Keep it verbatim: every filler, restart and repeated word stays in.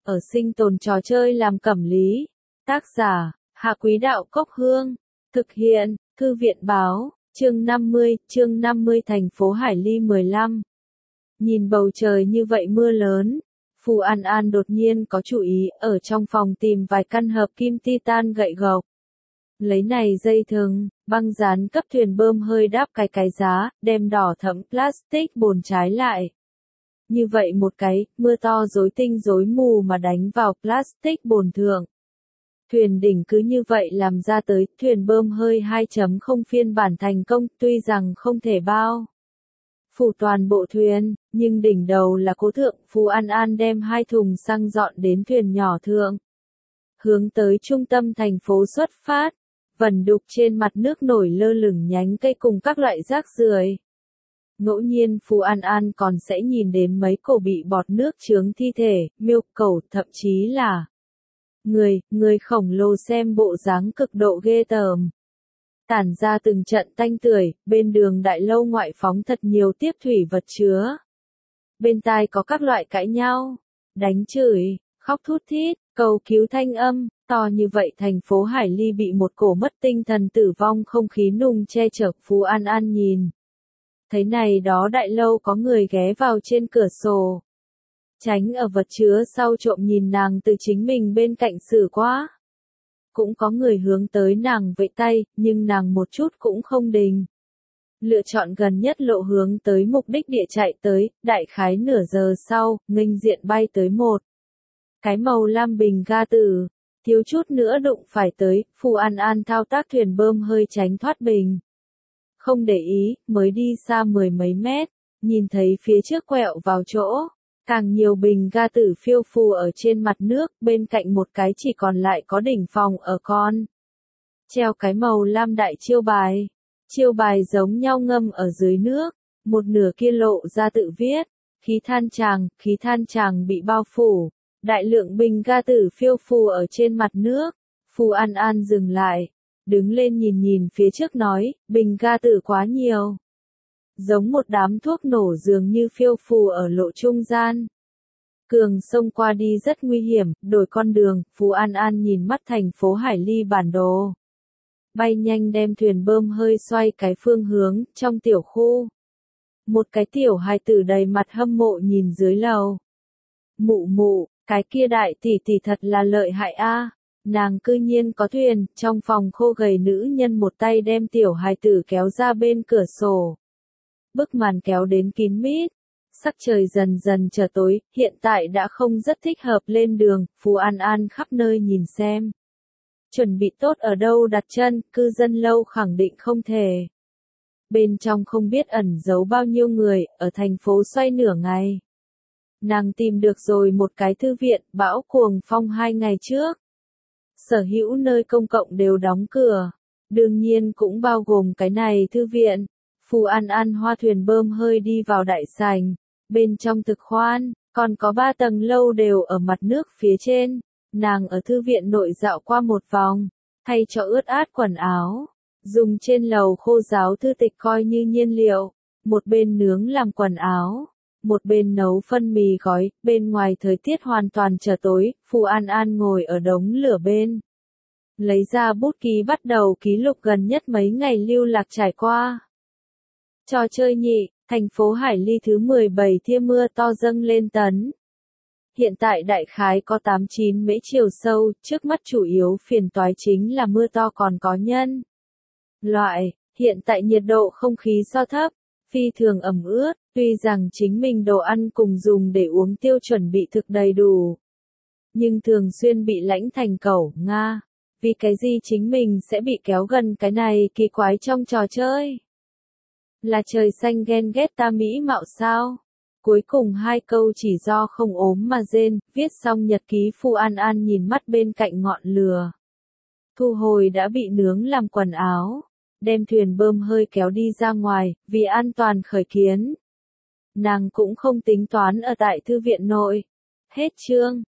ở sinh tồn trò chơi làm cẩm lý. Tác giả, Hạ Quý Đạo Cốc Hương. Thực hiện, Thư viện Báo, chương năm mươi, chương năm mươi thành phố Hải Ly mười lăm. Nhìn bầu trời như vậy mưa lớn, Phù An An đột nhiên có chủ ý ở trong phòng tìm vài căn hợp kim titan gậy gộc. Lấy này dây thừng, băng dán cấp thuyền bơm hơi đáp cái cái giá, đem đỏ thẫm plastic bồn trái lại. Như vậy một cái, mưa to rối tinh rối mù mà đánh vào plastic bồn thượng. Thuyền đỉnh cứ như vậy làm ra tới, thuyền bơm hơi hai chấm không phiên bản thành công, tuy rằng không thể bao phủ toàn bộ thuyền, nhưng đỉnh đầu là cố thượng, Phù An An đem hai thùng xăng dọn đến thuyền nhỏ thượng. Hướng tới trung tâm thành phố xuất phát, vẩn đục trên mặt nước nổi lơ lửng nhánh cây cùng các loại rác rưởi. Ngẫu nhiên Phù An An còn sẽ nhìn đến mấy cổ bị bọt nước chướng thi thể, miêu cẩu, thậm chí là người, người khổng lồ xem bộ dáng cực độ ghê tởm. Tản ra từng trận tanh tưởi, bên đường đại lâu ngoại phóng thật nhiều tiếp thủy vật chứa. Bên tai có các loại cãi nhau, đánh chửi, khóc thút thít, cầu cứu thanh âm, to như vậy thành phố Hải Ly bị một cổ mất tinh thần tử vong không khí nùng che chở. Phù An An nhìn thấy này đó đại lâu có người ghé vào trên cửa sổ. Tránh ở vật chứa sau trộm nhìn nàng từ chính mình bên cạnh xử quá. Cũng có người hướng tới nàng vẫy tay, nhưng nàng một chút cũng không đình. Lựa chọn gần nhất lộ hướng tới mục đích địa chạy tới, đại khái nửa giờ sau, nghênh diện bay tới một cái màu lam bình ga tử, thiếu chút nữa đụng phải tới, Phù An An thao tác thuyền bơm hơi tránh thoát bình. Không để ý, mới đi xa mười mấy mét, nhìn thấy phía trước quẹo vào chỗ. Càng nhiều bình ga tử phiêu phù ở trên mặt nước, bên cạnh một cái chỉ còn lại có đỉnh phòng ở con. Treo cái màu lam đại chiêu bài. Chiêu bài giống nhau ngâm ở dưới nước, một nửa kia lộ ra tự viết. Khí than tràng, khí than tràng bị bao phủ. Đại lượng bình ga tử phiêu phù ở trên mặt nước. Phù An An dừng lại, đứng lên nhìn nhìn phía trước nói, bình ga tử quá nhiều. Giống một đám thuốc nổ dường như phiêu phù ở lộ trung gian. Cường sông qua đi rất nguy hiểm, đổi con đường, Phù An An nhìn mắt thành phố Hải Ly bản đồ. Bay nhanh đem thuyền bơm hơi xoay cái phương hướng, trong tiểu khu. Một cái tiểu hài tử đầy mặt hâm mộ nhìn dưới lầu. Mụ mụ, cái kia đại tỷ tỷ thật là lợi hại a. Nàng cư nhiên có thuyền, trong phòng khô gầy nữ nhân một tay đem tiểu hài tử kéo ra bên cửa sổ. Bức màn kéo đến kín mít, sắc trời dần dần trở tối, hiện tại đã không rất thích hợp lên đường, Phù An An khắp nơi nhìn xem. Chuẩn bị tốt ở đâu đặt chân, cư dân lâu khẳng định không thể. Bên trong không biết ẩn giấu bao nhiêu người, ở thành phố xoay nửa ngày. Nàng tìm được rồi một cái thư viện, bão cuồng phong hai ngày trước. Sở hữu nơi công cộng đều đóng cửa, đương nhiên cũng bao gồm cái này thư viện. Phù An An hoa thuyền bơm hơi đi vào đại sảnh, bên trong thực khoan, còn có ba tầng lâu đều ở mặt nước phía trên. Nàng ở thư viện nội dạo qua một vòng, thay cho ướt át quần áo, dùng trên lầu khô giáo thư tịch coi như nhiên liệu, một bên nướng làm quần áo, một bên nấu phân mì gói, bên ngoài thời tiết hoàn toàn trở tối, Phù An An ngồi ở đống lửa bên. Lấy ra bút ký bắt đầu ký lục gần nhất mấy ngày lưu lạc trải qua. Trò chơi nhị, thành phố Hải Ly thứ mười bảy thia mưa to dâng lên tấn. Hiện tại đại khái có tám chín mễ chiều sâu, trước mắt chủ yếu phiền toái chính là mưa to còn có nhân. Loại, hiện tại nhiệt độ không khí so thấp, phi thường ẩm ướt, tuy rằng chính mình đồ ăn cùng dùng để uống tiêu chuẩn bị thực đầy đủ. Nhưng thường xuyên bị lãnh thành cẩu, Nga. Vì cái gì chính mình sẽ bị kéo gần cái này kỳ quái trong trò chơi? Là trời xanh ghen ghét ta mỹ mạo sao? Cuối cùng hai câu chỉ do không ốm mà rên, viết xong nhật ký Phù An An nhìn mắt bên cạnh ngọn lửa. Thu hồi đã bị nướng làm quần áo, đem thuyền bơm hơi kéo đi ra ngoài, vì an toàn khởi kiến. Nàng cũng không tính toán ở tại thư viện nội. Hết chương.